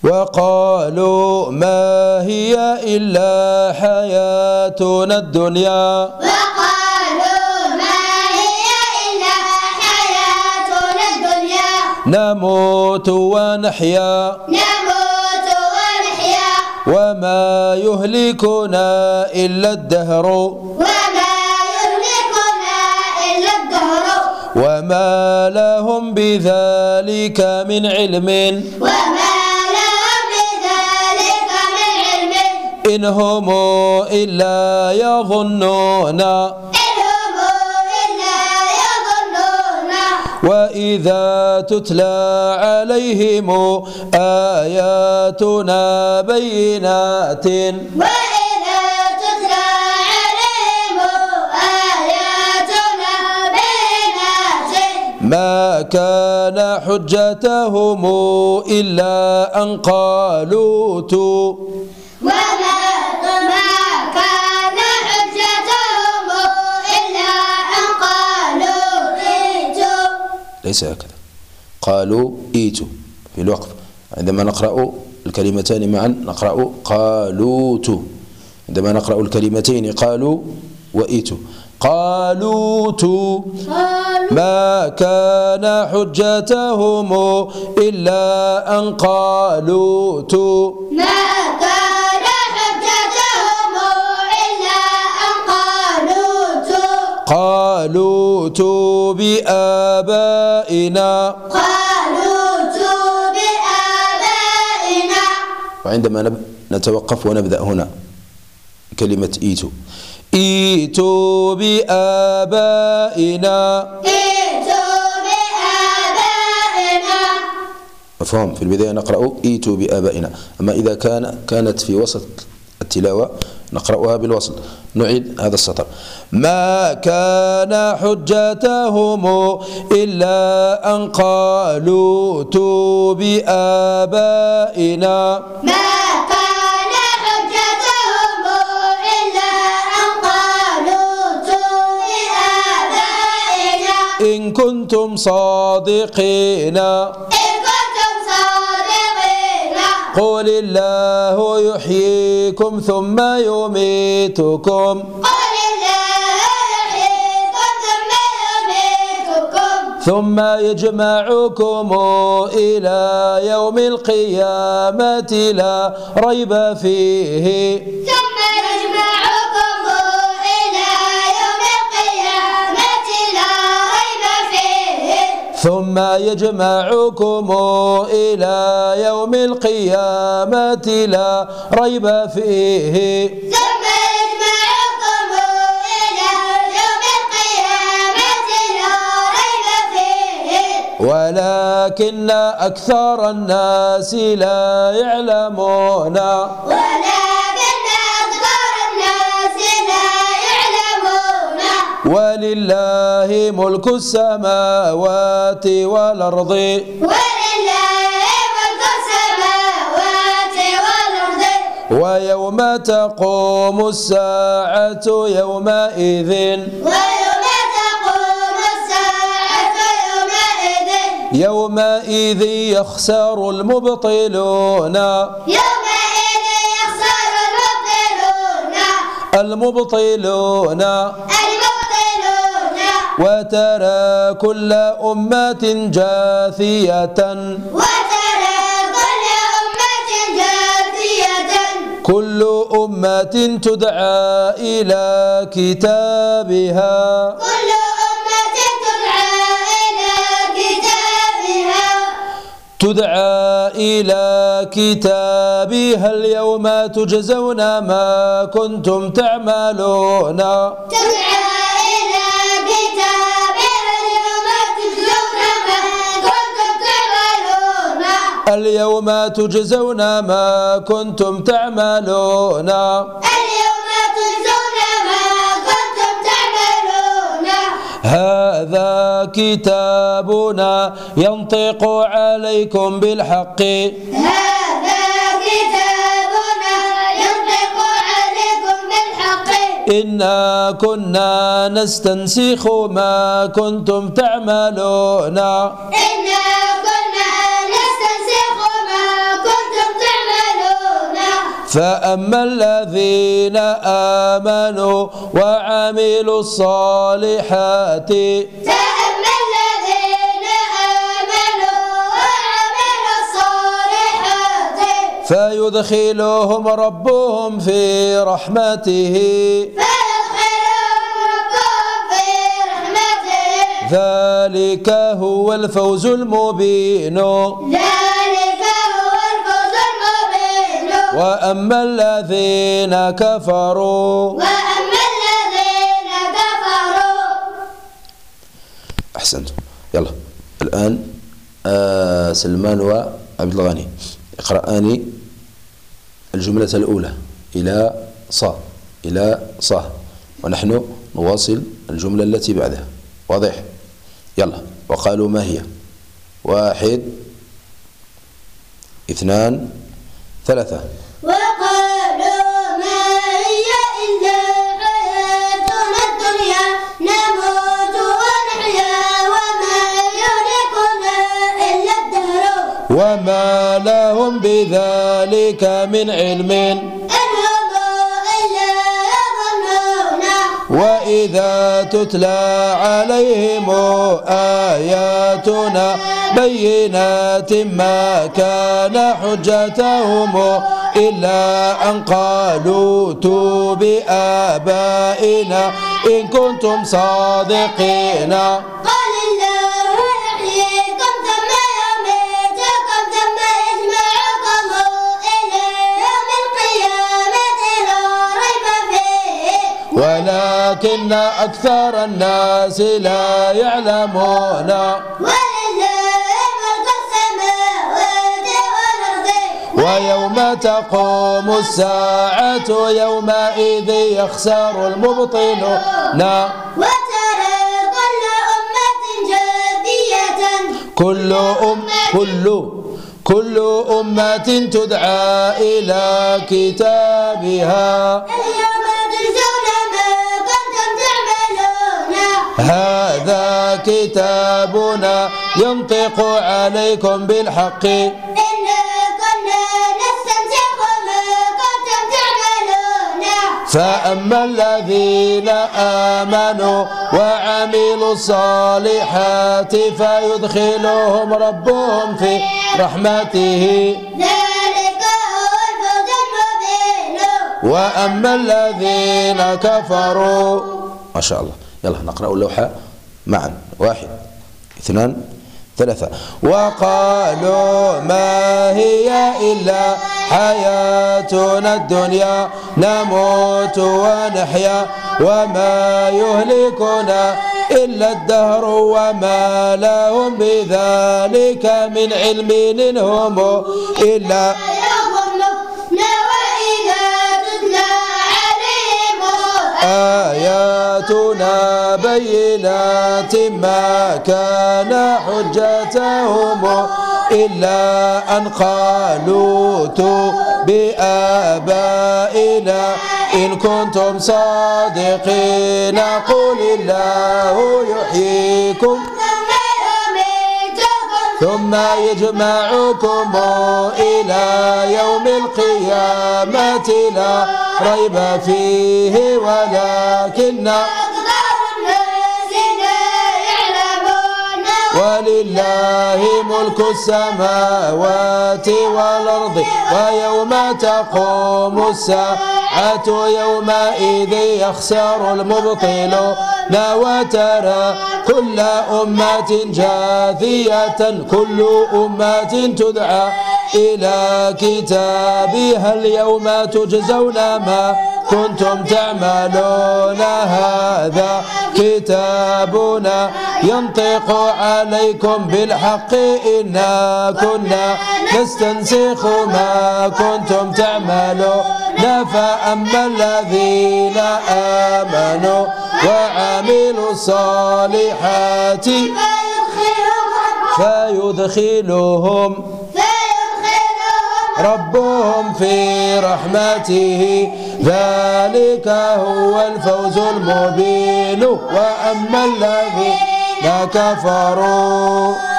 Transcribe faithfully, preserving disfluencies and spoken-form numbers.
وقالوا ما هي إلا حياتنا الدنيا وقالوا ما هي إلا حياتنا الدنيا نموت ونحيا نموت ونحيا وما يهلكنا إلا الدهر وما يهلكنا إلا الدهر وما لهم بذلك من علم وما لهم بذلك من علم إن هم إلا يظنون إن هم إلا يظنون وإذا تتلى عليهم آياتنا بينات وإذا تتلى عليهم آياتنا بينات ما كان حجتهم إلا أن قالوا تو وما ما كان حجتهم إلا أن قالوا ائتوا ليس هكذا قالوا ايتوا في الوقف عندما نقرأ الكلمتان معا نقرأ قالوت عندما نقرأ الكلمتين قالوا وإيتوا قالوت ما كان حجتهم إلا أن قالوا تو ما كان حجتهم إلا أن قالوا ائتوا قالوا تو بآبائنا قالوا ائتوا بآبائنا وعندما نب... نتوقف ونبدأ هنا كلمة إيتوا إيتوا بآبائنا ائتوا بآبائنا مفهوم في البداية نقرأ إيتوا بآبائنا أما إذا كان كانت في وسط التلاوة نقرأها بالوصل نعيد هذا السطر ما كان حجتهم إلا أن قالوا تو بآبائنا ما كان حجتهم إلا أن قالوا ائتوا بآبائنا إن كنتم صادقين إن كنتم صادقين قل الله يحييكم ثم يميتكم قل الله يحييكم ثم يميتكم ثم يجمعكم إلى يوم القيامة لا ريب فيه ثم يجمعكم إلى يوم القيامة لا ريب فيه ثم يجمعكم إلى يوم القيامة لا ريب فيه ثم يجمعكم إلى يوم القيامة لا ريب فيه ولكن أكثر الناس لا يعلمون ولكن أكثر الناس لا يعلمون ولله ملك السماوات والأرض ولله ملك السماوات والأرض ويوم تقوم الساعة يومئذ ويوم تقوم الساعة يومئذ يومئذ يخسر المبطلون يومئذ يخسر المبطلون المبطلون المبطلون وترى كل أمة جاثية وترى كل أمة جاثية كل أمة تدعى إلى كتابها كل أمة تدعى إلى كتابها تدعى إلى كتابها اليوم تجزون ما كنتم تعملون تدعى إلى كتابها اليوم تجزون ما كنتم تعملون اليوم تجزون ما كنتم تعملون اليوم تجزون ما كنتم تعملون هذا كتابنا ينطق عليكم بالحق هذا كتابنا ينطق عليكم بالحق إنا كنا نستنسخ ما كنتم تعملون إنا كنا نستنسخ ما كنتم فأما الذين آمنوا وعملوا الصالحات فأما الذين آمنوا وعملوا الصالحات فيدخلهم ربهم في رحمته فيدخلهم ربهم في رحمته ذلك هو الفوز المبين. ذلك هو الفوز المبين. وأما الذين كفروا وأما الذين كفروا. أحسنتم. يلا الآن آه سلمان وعبد الغني اقرأاني الجملة الأولى إلى صا إلى صا ونحن نواصل الجملة التي بعدها. واضح؟ يلا. وقالوا ما هي؟ واحد اثنان ثلاثة. وقالوا ما هي إلا حياتنا الدنيا نموت ونحيا وما يهلكنا إلا الدهر وما لهم بذلك من علم إن هم إلا يظنون. وإذا تتلى عليهم آياتنا بينات ما كان حجتهم إلا أن قالوا ائتوا بآبائنا إن كنتم صادقين. قال الله يحييكم ثم يميتكم ثم يجمعكم إلى يوم القيامة لا ريب فيه ولكن أكثر الناس لا يعلمون. ولله ملك السماوات والأرض ويوم تقوم الساعة يومئذ يخسر المبطلون. وترى كل أمة جاثية كل أم كل كل أمة تدعى إلى كتابها اليوم تجزون ما كنتم تعملون. هذا كتابنا ينطق عليكم بالحق إنا كنا نستنسخ ما كنتم تعملون. فأما الذين آمنوا وعملوا الصالحات فيدخلهم ربهم في رحمته ذلك هو الفوز المبين. وأما الذين كفروا. ما شاء الله. يلا نقرأ اللوحة معا. واحد اثنان ثلاثة. وقالوا ما هي إلا حياتنا الدنيا نموت ونحيا وما يهلكنا إلا الدهر وما لهم بذلك من علم إن هم إلا يظنون وإذا تتلى عليهم آياتنا بينات ما كان حجتهم إلا أن قالوا ائتوا بآبائنا إن كنتم صادقين. قل الله يحييكم ثم يجمعكم إلى يوم القيامة لا ريب فيه ولكن ولله ملك السماوات والأرض ويوم تقوم الساعة يومئذ يخسر المبطلون. وترى كل أمة جاثية كل أمة تدعى إلى كتابها اليوم تجزون ما كنتم تعملون. هذا كتابنا ينطق عليكم بالحق إنا كنا نستنسخ ما كنتم تعملون. فأما الذين آمنوا وعملوا الصالحات فيدخلهم ربهم في رحمته ذلك هو الفوز المبين. وأما الذين كفروا